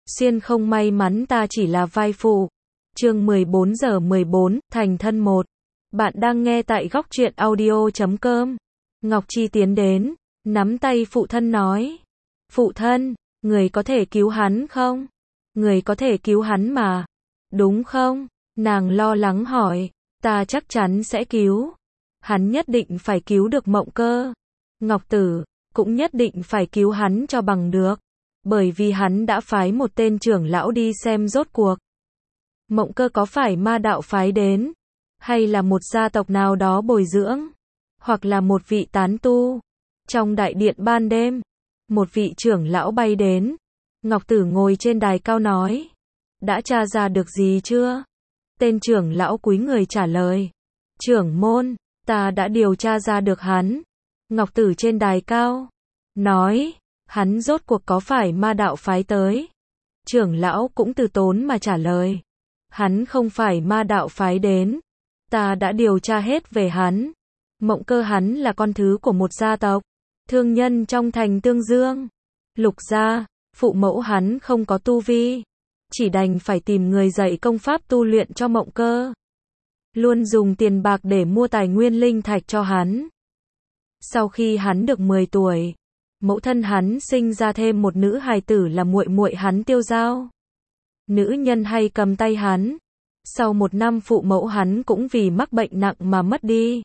Xuyên không may mắn ta chỉ là vai phụ. Chương 14 giờ 14, thành thân 1. Bạn đang nghe tại góc truyện audio.com. Ngọc Chi tiến đến, nắm tay phụ thân nói. Phụ thân, người có thể cứu hắn không? Người có thể cứu hắn mà. Đúng không? Nàng lo lắng hỏi. Ta chắc chắn sẽ cứu. Hắn nhất định phải cứu được Mộng Cơ. Ngọc Tử, cũng nhất định phải cứu hắn cho bằng được. Bởi vì hắn đã phái một tên trưởng lão đi xem rốt cuộc. Mộng Cơ có phải ma đạo phái đến? Hay là một gia tộc nào đó bồi dưỡng? Hoặc là một vị tán tu? Trong đại điện ban đêm, một vị trưởng lão bay đến. Ngọc Tử ngồi trên đài cao nói. Đã tra ra được gì chưa? Tên trưởng lão cúi người trả lời. Trưởng môn, ta đã điều tra ra được hắn. Ngọc Tử trên đài cao nói. Hắn rốt cuộc có phải ma đạo phái tới? Trưởng lão cũng từ tốn mà trả lời. Hắn không phải ma đạo phái đến. Ta đã điều tra hết về hắn. Mộng Cơ hắn là con thứ của một gia tộc thương nhân trong thành Tương Dương. Lục gia, phụ mẫu hắn không có tu vi, chỉ đành phải tìm người dạy công pháp tu luyện cho Mộng Cơ. Luôn dùng tiền bạc để mua tài nguyên linh thạch cho hắn. Sau khi hắn được 10 tuổi, mẫu thân hắn sinh ra thêm một nữ hài tử là muội muội hắn Tiêu Giao. Nữ nhân hay cầm tay hắn. Sau 1 năm phụ mẫu hắn cũng vì mắc bệnh nặng mà mất đi.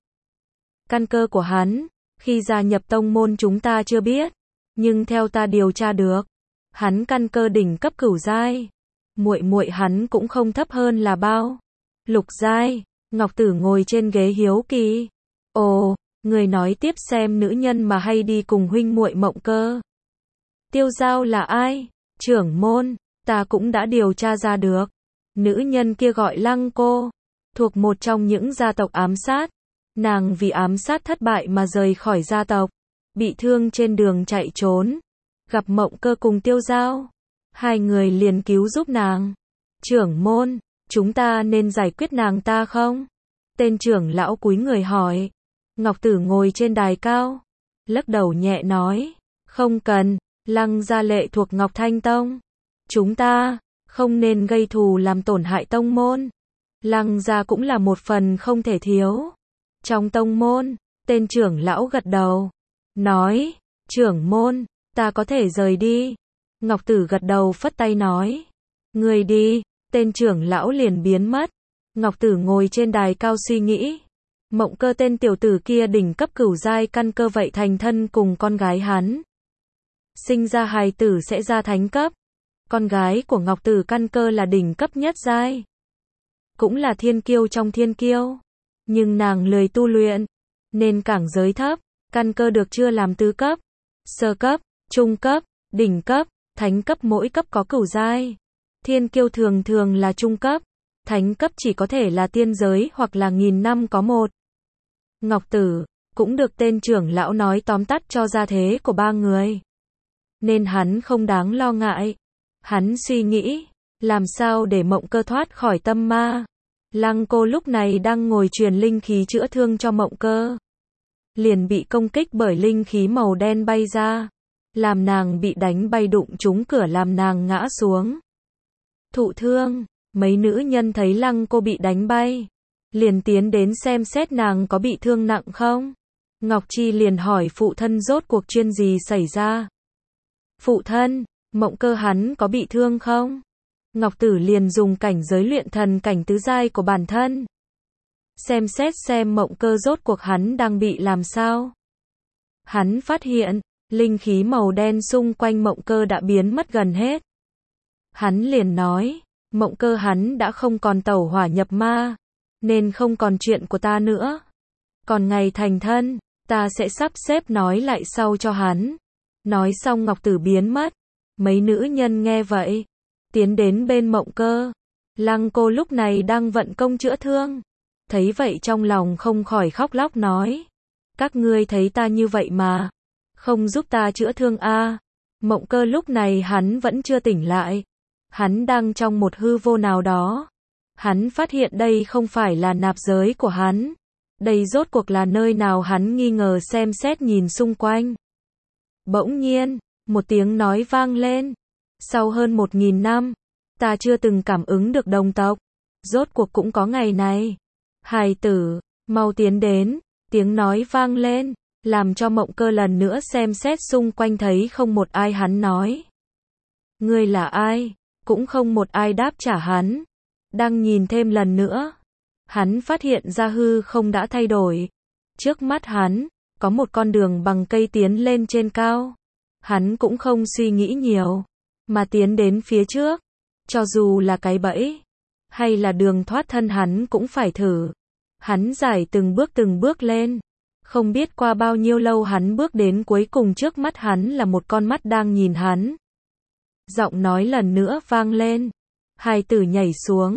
Căn cơ của hắn, khi gia nhập tông môn chúng ta chưa biết, nhưng theo ta điều tra được, hắn căn cơ đỉnh cấp cửu giai. Muội muội hắn cũng không thấp hơn là bao. Lục giai. Ngọc Tử ngồi trên ghế hiếu kỳ. Ồ, người nói tiếp xem nữ nhân mà hay đi cùng huynh muội Mộng Cơ. Tiêu Giao là ai? Trưởng môn, ta cũng đã điều tra ra được. Nữ nhân kia gọi Lăng Cô, thuộc một trong những gia tộc ám sát. Nàng vì ám sát thất bại mà rời khỏi gia tộc, bị thương trên đường chạy trốn. Gặp Mộng Cơ cùng Tiêu Giao, hai người liền cứu giúp nàng. Trưởng môn, chúng ta nên giải quyết nàng ta không? Tên trưởng lão cúi người hỏi. Ngọc Tử ngồi trên đài cao, lắc đầu nhẹ nói. Không cần, Lăng gia lệ thuộc Ngọc Thanh Tông. Chúng ta không nên gây thù làm tổn hại tông môn. Lăng gia cũng là một phần không thể thiếu trong tông môn. Tên trưởng lão gật đầu, nói. Trưởng môn, ta có thể rời đi. Ngọc Tử gật đầu phất tay nói. Người đi. Tên trưởng lão liền biến mất. Ngọc Tử ngồi trên đài cao suy nghĩ. Mộng Cơ tên tiểu tử kia đỉnh cấp cửu giai căn cơ vậy thành thân cùng con gái hắn. Sinh ra hài tử sẽ ra thánh cấp. Con gái của Ngọc Tử căn cơ là đỉnh cấp nhất giai. Cũng là thiên kiêu trong thiên kiêu. Nhưng nàng lười tu luyện, nên cảng giới thấp, căn cơ được chưa làm tứ cấp, sơ cấp, trung cấp, đỉnh cấp, thánh cấp mỗi cấp có cửu giai. Thiên kiêu thường thường là trung cấp, thánh cấp chỉ có thể là tiên giới hoặc là 1000 năm có một. Ngọc Tử cũng được tên trưởng lão nói tóm tắt cho gia thế của 3 người. Nên hắn không đáng lo ngại. Hắn suy nghĩ, làm sao để Mộng Cơ thoát khỏi tâm ma. Lăng Cô lúc này đang ngồi truyền linh khí chữa thương cho Mộng Cơ. Liền bị công kích bởi linh khí màu đen bay ra. Làm nàng bị đánh bay đụng trúng cửa làm nàng ngã xuống. Thụ thương, mấy nữ nhân thấy Lăng Cô bị đánh bay. Liền tiến đến xem xét nàng có bị thương nặng không. Ngọc Chi liền hỏi phụ thân rốt cuộc chuyện gì xảy ra. Phụ thân, Mộng Cơ hắn có bị thương không? Ngọc Tử liền dùng cảnh giới luyện thần cảnh tứ giai của bản thân. Xem xét xem Mộng Cơ rốt cuộc hắn đang bị làm sao. Hắn phát hiện, linh khí màu đen xung quanh Mộng Cơ đã biến mất gần hết. Hắn liền nói, Mộng Cơ hắn đã không còn tẩu hỏa nhập ma, nên không còn chuyện của ta nữa. Còn ngày thành thân, ta sẽ sắp xếp nói lại sau cho hắn. Nói xong Ngọc Tử biến mất. Mấy nữ nhân nghe vậy, tiến đến bên Mộng Cơ. Lăng Cô lúc này đang vận công chữa thương. Thấy vậy trong lòng không khỏi khóc lóc nói. Các ngươi thấy ta như vậy mà không giúp ta chữa thương a? Mộng Cơ lúc này hắn vẫn chưa tỉnh lại. Hắn đang trong một hư vô nào đó. Hắn phát hiện đây không phải là nạp giới của hắn. Đây rốt cuộc là nơi nào hắn nghi ngờ xem xét nhìn xung quanh. Bỗng nhiên, một tiếng nói vang lên. Sau hơn 1000 năm, ta chưa từng cảm ứng được đồng tộc. Rốt cuộc cũng có ngày này. Hài tử, mau tiến đến, tiếng nói vang lên, làm cho Mộng Cơ lần nữa xem xét xung quanh thấy không một ai. Hắn nói, ngươi là ai? Cũng không một ai đáp trả hắn. Đang nhìn thêm lần nữa, hắn phát hiện ra hư không đã thay đổi. Trước mắt hắn, có một con đường bằng cây tiến lên trên cao. Hắn cũng không suy nghĩ nhiều, mà tiến đến phía trước. Cho dù là cái bẫy, hay là đường thoát thân hắn cũng phải thử. Hắn giải từng bước lên. Không biết qua bao nhiêu lâu hắn bước đến cuối cùng, trước mắt hắn là một con mắt đang nhìn hắn. Giọng nói lần nữa vang lên. Hài tử nhảy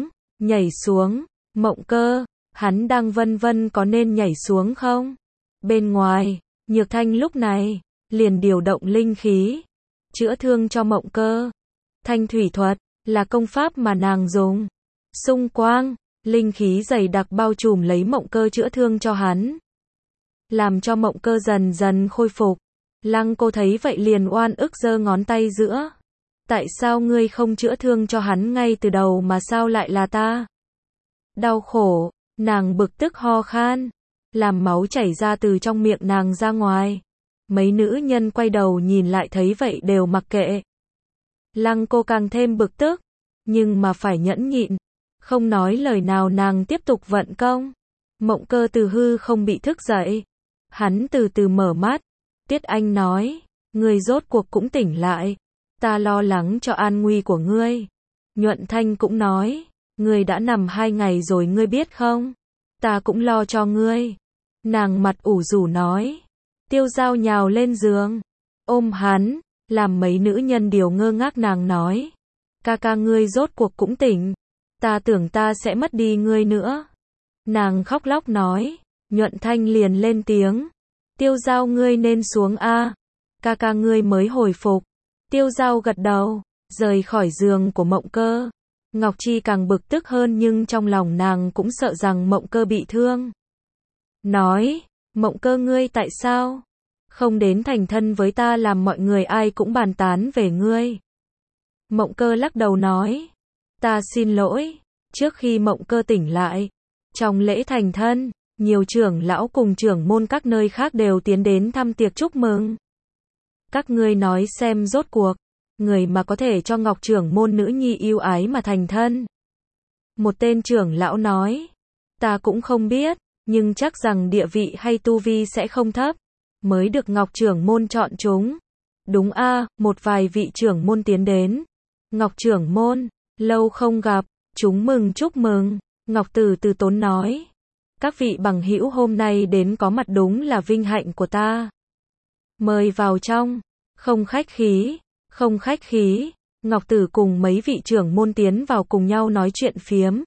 xuống, Mộng Cơ, hắn đang vân vân có nên nhảy xuống không? Bên ngoài, Nhược Thanh lúc này, liền điều động linh khí, chữa thương cho Mộng Cơ. Thanh thủy thuật, là công pháp mà nàng dùng. Xung quanh, linh khí dày đặc bao trùm lấy Mộng Cơ chữa thương cho hắn. Làm cho Mộng Cơ dần dần khôi phục. Lăng Cô thấy vậy liền oan ức giơ ngón tay giữa. Tại sao ngươi không chữa thương cho hắn ngay từ đầu mà sao lại là ta? Đau khổ, nàng bực tức ho khan, làm máu chảy ra từ trong miệng nàng ra ngoài. Mấy nữ nhân quay đầu nhìn lại thấy vậy đều mặc kệ. Lăng Cô càng thêm bực tức, nhưng mà phải nhẫn nhịn, không nói lời nào. Nàng tiếp tục vận công. Mộng Cơ từ hư không bị thức dậy. Hắn từ từ mở mắt. Tiết Anh nói, ngươi rốt cuộc cũng tỉnh lại. Ta lo lắng cho an nguy của ngươi. Nhuận Thanh cũng nói, ngươi đã nằm 2 ngày rồi ngươi biết không? Ta cũng lo cho ngươi. Nàng mặt ủ rũ nói. Tiêu Giao nhào lên giường, ôm hắn, làm mấy nữ nhân đều ngơ ngác. Nàng nói, ca ca ngươi rốt cuộc cũng tỉnh. Ta tưởng ta sẽ mất đi ngươi nữa. Nàng khóc lóc nói. Nhuận Thanh liền lên tiếng. Tiêu Giao ngươi nên xuống a. Ca ca ngươi mới hồi phục. Tiêu Giao gật đầu, rời khỏi giường của Mộng Cơ. Ngọc Chi càng bực tức hơn nhưng trong lòng nàng cũng sợ rằng Mộng Cơ bị thương. Nói, Mộng Cơ ngươi tại sao không đến thành thân với ta, làm mọi người ai cũng bàn tán về ngươi. Mộng Cơ lắc đầu nói, ta xin lỗi. Trước khi Mộng Cơ tỉnh lại, trong lễ thành thân, nhiều trưởng lão cùng trưởng môn các nơi khác đều tiến đến thăm tiệc chúc mừng. Các ngươi nói xem rốt cuộc, người mà có thể cho Ngọc trưởng môn nữ nhi yêu ái mà thành thân. Một tên trưởng lão nói, ta cũng không biết, nhưng chắc rằng địa vị hay tu vi sẽ không thấp, mới được Ngọc trưởng môn chọn chúng. Đúng a, một vài vị trưởng môn tiến đến. Ngọc trưởng môn, lâu không gặp, chúng mừng chúc mừng. Ngọc từ từ tốn nói, các vị bằng hữu hôm nay đến có mặt đúng là vinh hạnh của ta. Mời vào trong, không khách khí. Ngọc Tử cùng mấy vị trưởng môn tiến vào cùng nhau nói chuyện phiếm.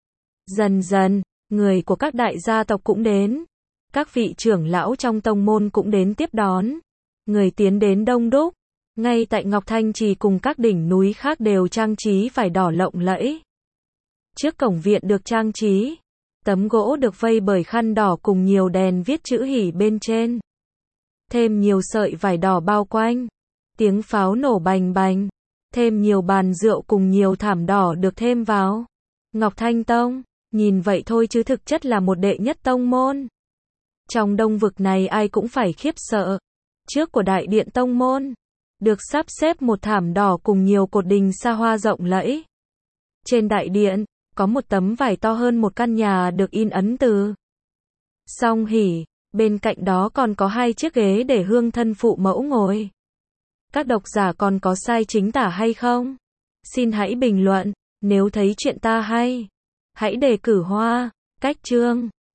Dần dần, người của các đại gia tộc cũng đến. Các vị trưởng lão trong tông môn cũng đến tiếp đón. Người tiến đến đông đúc. Ngay tại Ngọc Thanh Trì cùng các đỉnh núi khác đều trang trí vải đỏ lộng lẫy. Trước cổng viện được trang trí, tấm gỗ được vây bởi khăn đỏ cùng nhiều đèn viết chữ hỉ bên trên. Thêm nhiều sợi vải đỏ bao quanh. Tiếng pháo nổ bành bành. Thêm nhiều bàn rượu cùng nhiều thảm đỏ được thêm vào. Ngọc Thanh Tông, nhìn vậy thôi chứ thực chất là một đệ nhất tông môn. Trong đông vực này ai cũng phải khiếp sợ. Trước của đại điện tông môn, được sắp xếp một thảm đỏ cùng nhiều cột đình xa hoa rộng lẫy. Trên đại điện, có một tấm vải to hơn một căn nhà được in ấn từ Song Hỷ. Bên cạnh đó còn có 2 chiếc ghế để hương thân phụ mẫu ngồi. Các độc giả còn có sai chính tả hay không? Xin hãy bình luận. Nếu thấy chuyện ta hay, hãy đề cử Hoa Cách Chương